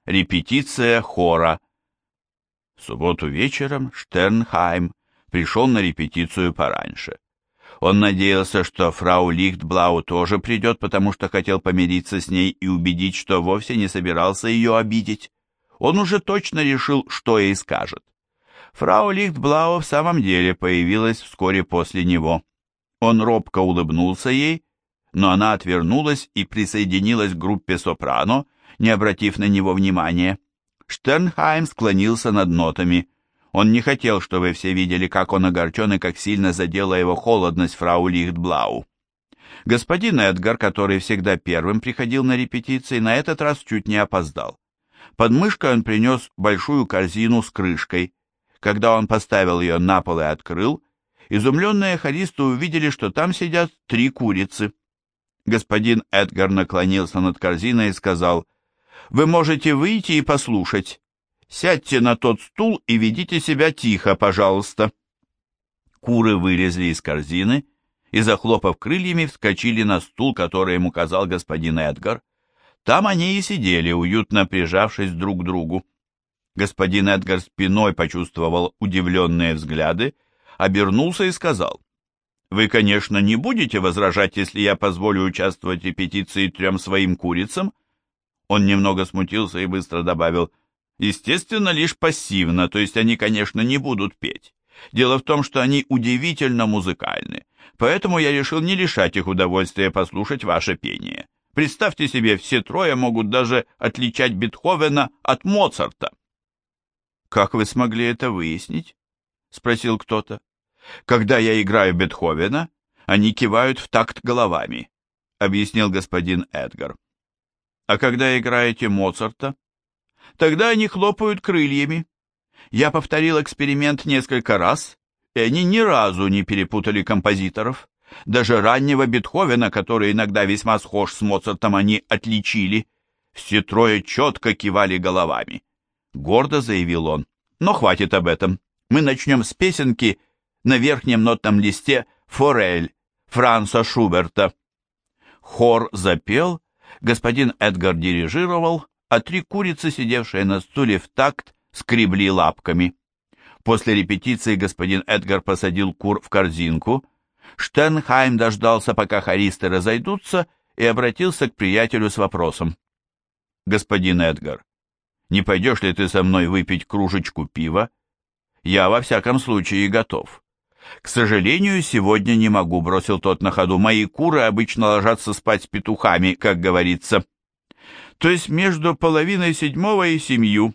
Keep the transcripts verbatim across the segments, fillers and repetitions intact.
Репетиция хора. В субботу вечером Штернхайм пришел на репетицию пораньше. Он надеялся, что фрау Лихтблау тоже придет, потому что хотел помириться с ней и убедить, что вовсе не собирался ее обидеть. Он уже точно решил, что ей скажет. Фрау Лихтблау в самом деле появилась вскоре после него. Он робко улыбнулся ей, но она отвернулась и присоединилась к группе сопрано, не обратив на него внимания. Штернхайм склонился над нотами. Он не хотел, чтобы все видели, как он огорчен и как сильно задела его холодность фрау Лихтблау. Господин Эдгар, который всегда первым приходил на репетиции, на этот раз чуть не опоздал. Под мышкой он принес большую корзину с крышкой. Когда он поставил ее на пол и открыл, изумленные хористы увидели, что там сидят три курицы. Господин Эдгар наклонился над корзиной и сказал: «Вы можете выйти и послушать. Сядьте на тот стул и ведите себя тихо, пожалуйста». Куры вылезли из корзины и, захлопав крыльями, вскочили на стул, который им указал господин Эдгар. Там они и сидели, уютно прижавшись друг к другу. Господин Эдгар спиной почувствовал удивленные взгляды, обернулся и сказал: «Вы, конечно, не будете возражать, если я позволю участвовать в репетиции трем своим курицам?» Он немного смутился и быстро добавил: «Естественно, лишь пассивно, то есть они, конечно, не будут петь. Дело в том, что они удивительно музыкальны, поэтому я решил не лишать их удовольствия послушать ваше пение. Представьте себе, все трое могут даже отличать Бетховена от Моцарта». «Как вы смогли это выяснить?» — спросил кто-то. «Когда я играю Бетховена, они кивают в такт головами», — объяснил господин Эдгар. «А когда играете Моцарта?» «Тогда они хлопают крыльями. Я повторил эксперимент несколько раз, и они ни разу не перепутали композиторов. Даже раннего Бетховена, который иногда весьма схож с Моцартом, они отличили. Все трое четко кивали головами», — гордо заявил он. «Но хватит об этом. Мы начнем с песенки на верхнем нотном листе «Форель» Франца Шуберта». Хор запел, господин Эдгар дирижировал, а три курицы, сидевшие на стуле в такт, скребли лапками. После репетиции господин Эдгар посадил кур в корзинку. Штернхайм дождался, пока хористы разойдутся, и обратился к приятелю с вопросом: «Господин Эдгар, не пойдешь ли ты со мной выпить кружечку пива? Я во всяком случае готов». «К сожалению, сегодня не могу», — бросил тот на ходу. «Мои куры обычно ложатся спать с петухами, как говорится». «То есть между половиной седьмого и семью».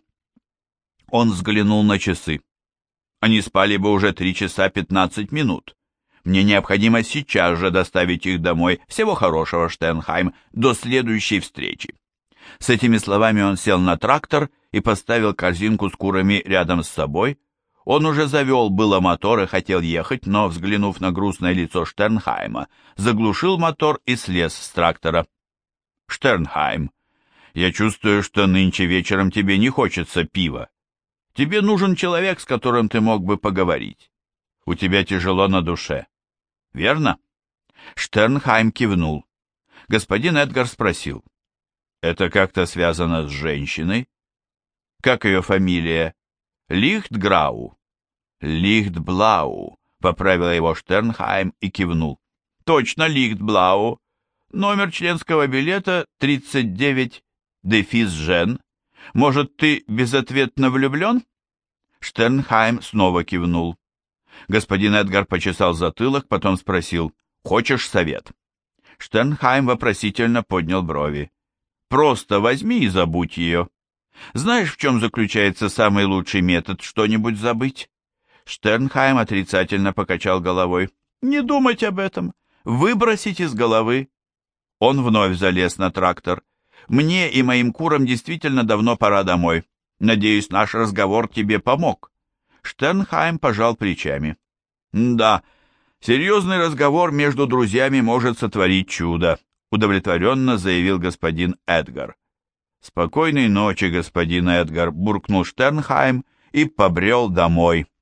Он взглянул на часы. «Они спали бы уже три часа пятнадцать минут. Мне необходимо сейчас же доставить их домой. Всего хорошего, Штернхайм, до следующей встречи». С этими словами он сел на трактор и поставил корзинку с курами рядом с собой. Он уже завел было мотор и хотел ехать, но, взглянув на грустное лицо Штернхайма, заглушил мотор и слез с трактора. «Штернхайм, я чувствую, что нынче вечером тебе не хочется пива. Тебе нужен человек, с которым ты мог бы поговорить. У тебя тяжело на душе. Верно?» Штернхайм кивнул. Господин Эдгар спросил: «Это как-то связано с женщиной? Как ее фамилия?» «Лихтграу». «Лихтблау», — поправил его Штернхайм и кивнул. «Точно, Лихтблау. Номер членского билета тридцать девять дефис Жен. Может, ты безответно влюблен?» Штернхайм снова кивнул. Господин Эдгар почесал затылок, потом спросил: «Хочешь совет?» Штернхайм вопросительно поднял брови. «Просто возьми и забудь ее. Знаешь, в чем заключается самый лучший метод что-нибудь забыть?» Штернхайм отрицательно покачал головой. «Не думать об этом. Выбросить из головы». Он вновь залез на трактор. «Мне и моим курам действительно давно пора домой. Надеюсь, наш разговор тебе помог». Штернхайм пожал плечами. «Да, серьезный разговор между друзьями может сотворить чудо», удовлетворенно заявил господин Эдгар. «Спокойной ночи, господин Эдгар», буркнул Штернхайм и побрел домой.